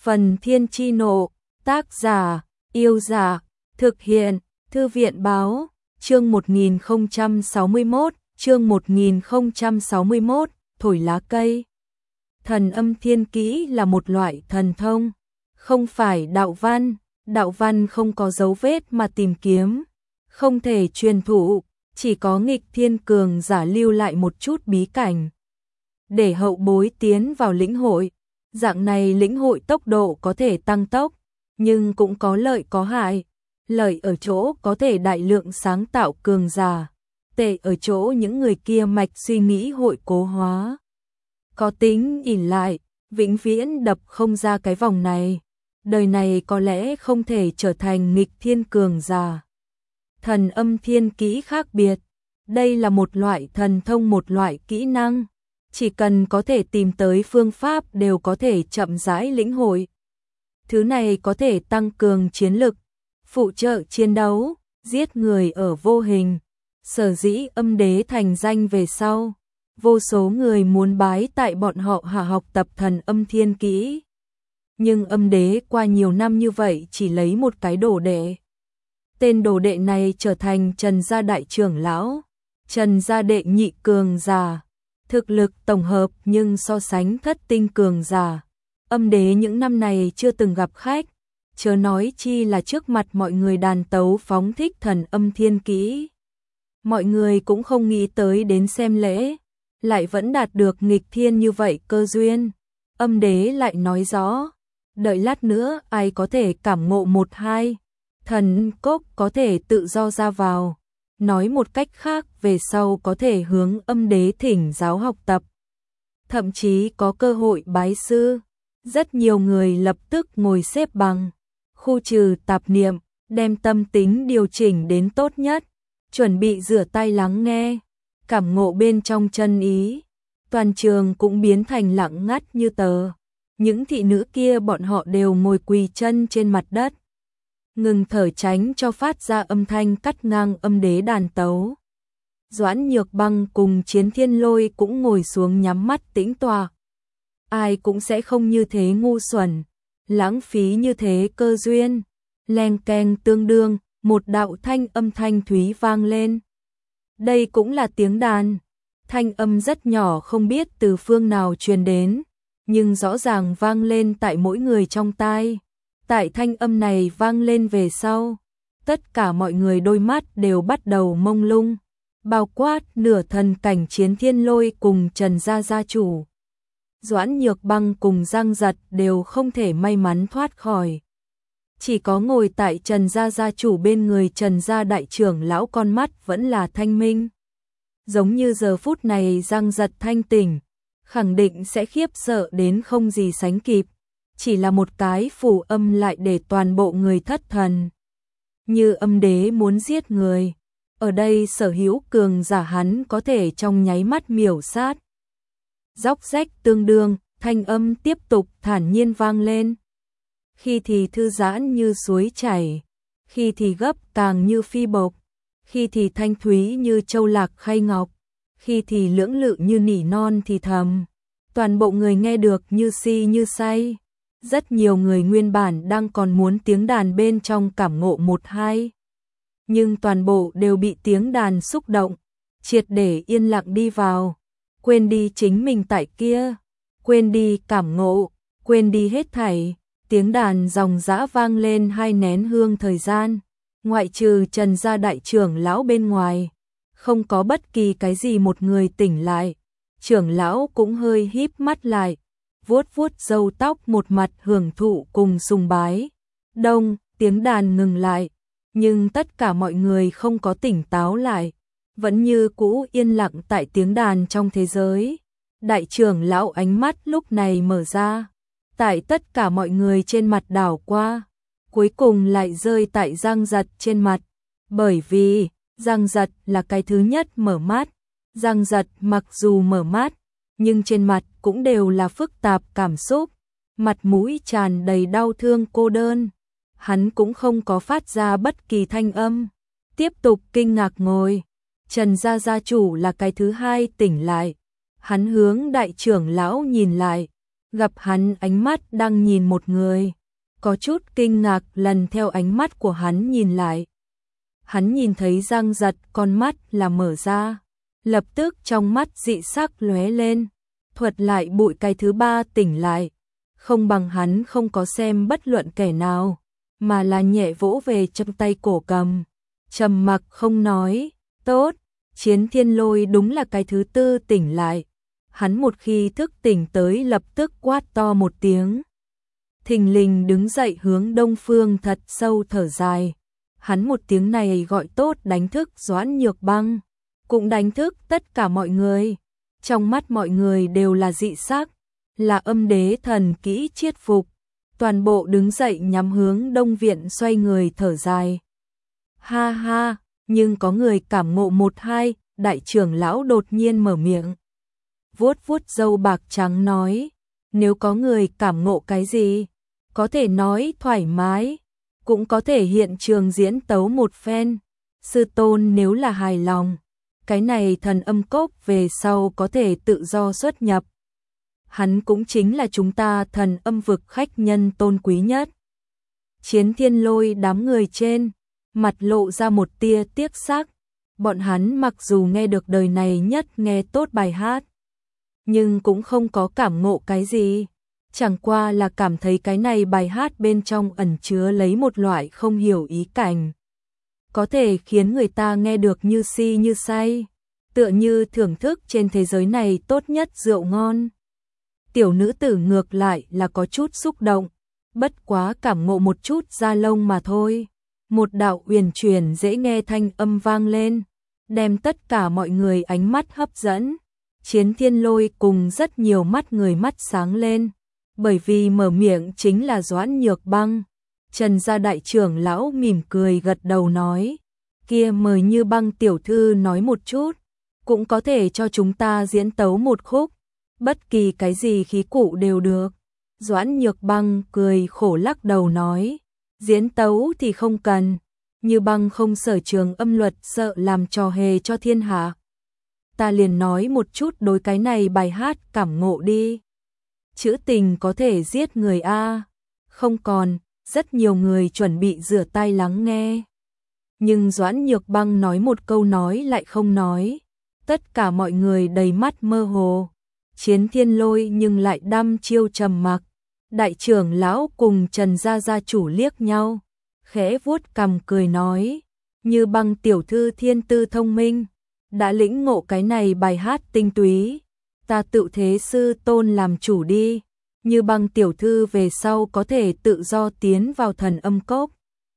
Phần Thiên Chi Nộ, tác giả, Yêu Giả, thực hiện, Thư viện Báo, chương 1061, thổi lá cây. Thần âm thiên kỹ là một loại thần thông, không phải đạo văn không có dấu vết mà tìm kiếm, không thể truyền thụ, chỉ có nghịch thiên cường giả lưu lại một chút bí cảnh. Để hậu bối tiến vào lĩnh hội, dạng này lĩnh hội tốc độ có thể tăng tốc, nhưng cũng có lợi có hại. Lợi ở chỗ có thể đại lượng sáng tạo cường giả, tệ ở chỗ những người kia mạch suy nghĩ hội cố hóa. Có tính ỷ lại, vĩnh viễn đập không ra cái vòng này. Đời này có lẽ không thể trở thành nghịch thiên cường giả. Thần âm thiên kỹ khác biệt. Đây là một loại thần thông, một loại kỹ năng. Chỉ cần có thể tìm tới phương pháp đều có thể chậm rãi lĩnh hội. Thứ này có thể tăng cường chiến lực, phụ trợ chiến đấu, giết người ở vô hình. Sở dĩ âm đế thành danh về sau, vô số người muốn bái tại bọn họ học tập thần âm thiên kỹ. Nhưng âm đế qua nhiều năm như vậy chỉ lấy một cái đồ đệ. Tên đồ đệ này trở thành Trần gia đại trưởng lão, Trần gia đệ nhị cường giả. Thực lực tổng hợp nhưng so sánh thất tinh cường giả. Âm đế những năm này chưa từng gặp khách, chớ nói chi là trước mặt mọi người đàn tấu phóng thích thần âm thiên kỹ. Mọi người cũng không nghĩ tới đến xem lễ, lại vẫn đạt được nghịch thiên như vậy cơ duyên. Âm đế lại nói rõ, đợi lát nữa ai có thể cảm ngộ một hai, thần cốc có thể tự do ra vào. Nói một cách khác, về sau có thể hướng âm đế thỉnh giáo học tập, thậm chí có cơ hội bái sư. Rất nhiều người lập tức ngồi xếp bằng, khu trừ tạp niệm, đem tâm tính điều chỉnh đến tốt nhất, chuẩn bị rửa tay lắng nghe, cảm ngộ bên trong chân ý. Toàn trường cũng biến thành lặng ngắt như tờ. Những thị nữ kia bọn họ đều ngồi quỳ chân trên mặt đất, ngừng thở tránh cho phát ra âm thanh cắt ngang âm đế đàn tấu. Doãn Nhược Băng cùng Chiến Thiên Lôi cũng ngồi xuống nhắm mắt tĩnh tọa. Ai cũng sẽ không như thế ngu xuẩn, lãng phí như thế cơ duyên. Leng keng tương đương, một đạo thanh âm thanh thúy vang lên. Đây cũng là tiếng đàn. Thanh âm rất nhỏ, không biết từ phương nào truyền đến, nhưng rõ ràng vang lên tại mỗi người trong tai. Tại thanh âm này vang lên về sau, tất cả mọi người đôi mắt đều bắt đầu mông lung, bao quát nửa thần cảnh Chiến Thiên Lôi cùng Trần gia gia chủ. Doãn Nhược Băng cùng Giang Giật đều không thể may mắn thoát khỏi. Chỉ có ngồi tại Trần gia gia chủ bên người Trần gia đại trưởng lão con mắt vẫn là thanh minh. Giống như giờ phút này Giang Giật thanh tỉnh, khẳng định sẽ khiếp sợ đến không gì sánh kịp. Chỉ là một cái phù âm lại để toàn bộ người thất thần. Như âm đế muốn giết người, ở đây sở hữu cường giả hắn có thể trong nháy mắt miểu sát. Róc rách tương đương, thanh âm tiếp tục thản nhiên vang lên. Khi thì thư giãn như suối chảy, khi thì gấp càng như phi bộc, khi thì thanh thúy như châu lạc khay ngọc, khi thì lưỡng lự như nỉ non thì thầm. Toàn bộ người nghe được như si như say. Rất nhiều người nguyên bản đang còn muốn tiếng đàn bên trong cảm ngộ một hai, nhưng toàn bộ đều bị tiếng đàn xúc động, triệt để yên lặng đi vào, quên đi chính mình tại kia, quên đi cảm ngộ, quên đi hết thảy. Tiếng đàn ròng rã vang lên 2 nén hương thời gian, ngoại trừ Trần gia đại trưởng lão bên ngoài, không có bất kỳ cái gì một người tỉnh lại. Trưởng lão cũng hơi híp mắt lại, vuốt vuốt râu tóc, một mặt hưởng thụ cùng sùng bái. Đông, tiếng đàn ngừng lại, nhưng tất cả mọi người không có tỉnh táo lại, vẫn như cũ yên lặng tại tiếng đàn trong thế giới. Đại trưởng lão ánh mắt lúc này mở ra, tại tất cả mọi người trên mặt đảo qua, cuối cùng lại rơi tại Giang Giật trên mặt, bởi vì Giang Giật là cái thứ nhất mở mắt. Giang Giật mặc dù mở mắt, nhưng trên mặt cũng đều là phức tạp cảm xúc, mặt mũi tràn đầy đau thương cô đơn. Hắn cũng không có phát ra bất kỳ thanh âm, tiếp tục kinh ngạc ngồi. Trần gia gia chủ là cái thứ hai tỉnh lại, hắn hướng đại trưởng lão nhìn lại, gặp hắn ánh mắt đang nhìn một người, có chút kinh ngạc lần theo ánh mắt của hắn nhìn lại. Hắn nhìn thấy Giang Giật con mắt là mở ra, lập tức trong mắt dị sắc lóe lên, thuật lại bụi cái thứ ba tỉnh lại, không bằng hắn không có xem bất luận kẻ nào, mà là nhẹ vỗ về trong tay cổ cầm, trầm mặc không nói. Tốt, Chiến Thiên Lôi đúng là cái thứ tư tỉnh lại. Hắn một khi thức tỉnh tới lập tức quát to một tiếng, thình lình đứng dậy hướng đông phương thật sâu thở dài. Hắn một tiếng này gọi tốt đánh thức Doãn Nhược Băng, cũng đánh thức tất cả mọi người. Trong mắt mọi người đều là dị sắc, là âm đế thần kỹ chiết phục. Toàn bộ đứng dậy nhắm hướng đông viện xoay người thở dài. Ha ha, nhưng có người cảm ngộ một hai, đại trưởng lão đột nhiên mở miệng. Vuốt vuốt râu bạc trắng nói, nếu có người cảm ngộ cái gì, có thể nói thoải mái, cũng có thể hiện trường diễn tấu một phen. Sư tôn nếu là hài lòng, cái này thần âm cốc về sau có thể tự do xuất nhập. Hắn cũng chính là chúng ta thần âm vực khách nhân tôn quý nhất. Chiến Thiên Lôi đám người trên, mặt lộ ra một tia tiếc sắc. Bọn hắn mặc dù nghe được đời này nhất nghe tốt bài hát, nhưng cũng không có cảm ngộ cái gì. Chẳng qua là cảm thấy cái này bài hát bên trong ẩn chứa lấy một loại không hiểu ý cảnh, có thể khiến người ta nghe được như si như say, tựa như thưởng thức trên thế giới này tốt nhất rượu ngon. Tiểu nữ tử ngược lại là có chút xúc động, bất quá cảm ngộ một chút da lông mà thôi. Một đạo uyển chuyển dễ nghe thanh âm vang lên, đem tất cả mọi người ánh mắt hấp dẫn. Chiến Thiên Lôi cùng rất nhiều mắt người mắt sáng lên, bởi vì mở miệng chính là Doãn Nhược Băng. Trần gia đại trưởng lão mỉm cười gật đầu nói, kia mời Như Băng tiểu thư nói một chút, cũng có thể cho chúng ta diễn tấu một khúc, bất kỳ cái gì khí cụ đều được. Doãn Nhược Băng cười khổ lắc đầu nói, diễn tấu thì không cần, Như Băng không sở trường âm luật, sợ làm trò hề cho thiên hạ. Ta liền nói một chút đối cái này bài hát cảm ngộ đi. Chữ tình có thể giết người a. Không còn, rất nhiều người chuẩn bị rửa tai lắng nghe. Nhưng Doãn Nhược Băng nói một câu nói lại không nói. Tất cả mọi người đầy mắt mơ hồ. Chiến Thiên Lôi nhưng lại đăm chiêu trầm mặc. Đại trưởng lão cùng Trần gia gia chủ liếc nhau, khẽ vuốt cằm cười nói, Như Băng tiểu thư thiên tư thông minh, đã lĩnh ngộ cái này bài hát tinh túy, ta tự thế sư tôn làm chủ đi. Như Băng tiểu thư về sau có thể tự do tiến vào thần âm cốc.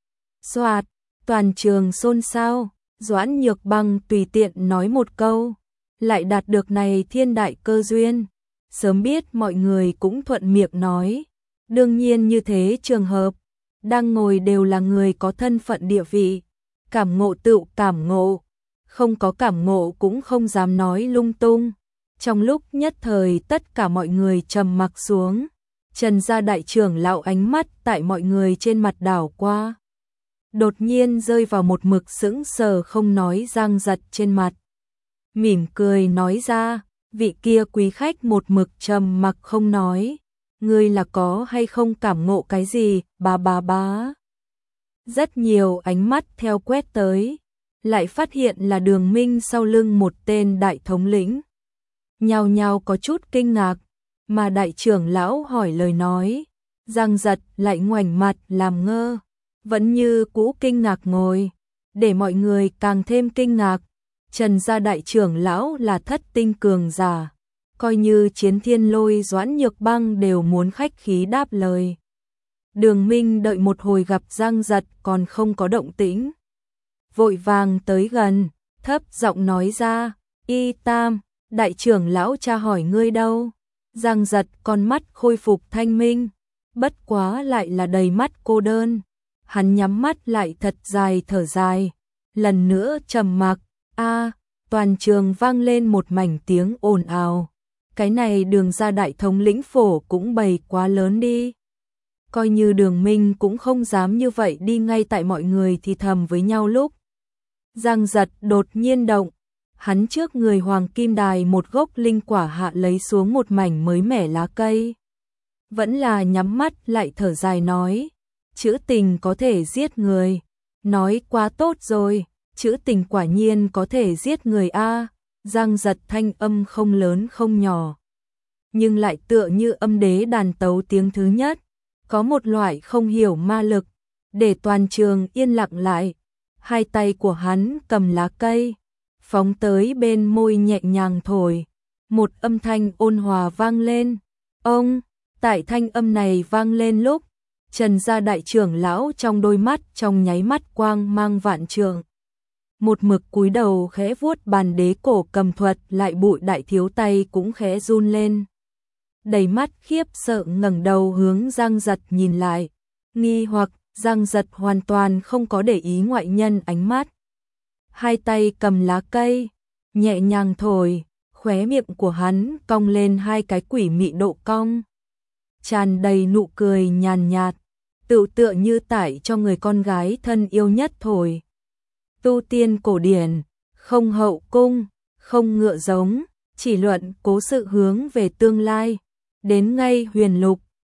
Soạt, toàn trường xôn xao. Doãn Nhược Băng tùy tiện nói một câu, lại đạt được này thiên đại cơ duyên. Sớm biết mọi người cũng thuận miệng nói. Đương nhiên như thế trường hợp, đang ngồi đều là người có thân phận địa vị. Cảm ngộ tự cảm ngộ, không có cảm ngộ cũng không dám nói lung tung. Trong lúc nhất thời tất cả mọi người trầm mặc xuống. Trần gia đại trưởng lão ánh mắt tại mọi người trên mặt đảo qua, đột nhiên rơi vào một mực sững sờ không nói Giang Giật trên mặt. Mỉm cười nói ra, vị kia quý khách một mực trầm mặc không nói, ngươi là có hay không cảm ngộ cái gì, bá. Rất nhiều ánh mắt theo quét tới, lại phát hiện là Đường Minh sau lưng một tên đại thống lĩnh. Nhao nhao có chút kinh ngạc, mà đại trưởng lão hỏi lời nói, Giang Giật lại ngoảnh mặt làm ngơ, vẫn như cũ kinh ngạc ngồi, để mọi người càng thêm kinh ngạc. Trần gia đại trưởng lão là thất tinh cường giả, coi như Chiến Thiên Lôi Doãn Nhược Băng đều muốn khách khí đáp lời. Đường Minh đợi một hồi gặp Giang Giật còn không có động tĩnh, vội vàng tới gần, thấp giọng nói ra, Y Tam, đại trưởng lão cha hỏi ngươi đâu. Giang Giật con mắt khôi phục thanh minh, bất quá lại là đầy mắt cô đơn. Hắn nhắm mắt lại thật dài thở dài, lần nữa trầm mặc. Toàn trường vang lên một mảnh tiếng ồn ào. Cái này Đường gia đại thống lĩnh phổ cũng bày quá lớn đi. Coi như Đường Minh cũng không dám như vậy đi ngay tại mọi người thì thầm với nhau lúc. Giang Giật đột nhiên động, hắn trước người hoàng kim đài một gốc linh quả hạ lấy xuống một mảnh mới mẻ lá cây. vẫn là nhắm mắt lại thở dài nói, trữ tình có thể giết người, nói quá tốt rồi, trữ tình quả nhiên có thể giết người a. Giang Giật thanh âm không lớn không nhỏ, nhưng lại tựa như âm đế đàn tấu tiếng thứ nhất, có một loại không hiểu ma lực, để toàn trường yên lặng lại. Hai tay của hắn cầm lá cây, phóng tới bên môi nhẹ nhàng thổi, một âm thanh ôn hòa vang lên. Ông, tại thanh âm này vang lên lúc, Trần gia đại trưởng lão trong đôi mắt trong nháy mắt quang mang vạn trượng. Một mực cúi đầu khẽ vuốt bàn đế cổ cầm thuật lại bụi đại thiếu tay cũng khẽ run lên. Đầy mắt khiếp sợ ngẩng đầu hướng Giang Giật nhìn lại, nghi hoặc Giang Giật hoàn toàn không có để ý ngoại nhân ánh mắt. Hai tay cầm lá cây, nhẹ nhàng thổi, khóe miệng của hắn cong lên hai cái quỷ mị độ cong. Tràn đầy nụ cười nhàn nhạt, tựa như tải cho người con gái thân yêu nhất thổi. Tu tiên cổ điển, không hậu cung, không ngựa giống, chỉ luận cố sự hướng về tương lai, đến ngay huyền lục,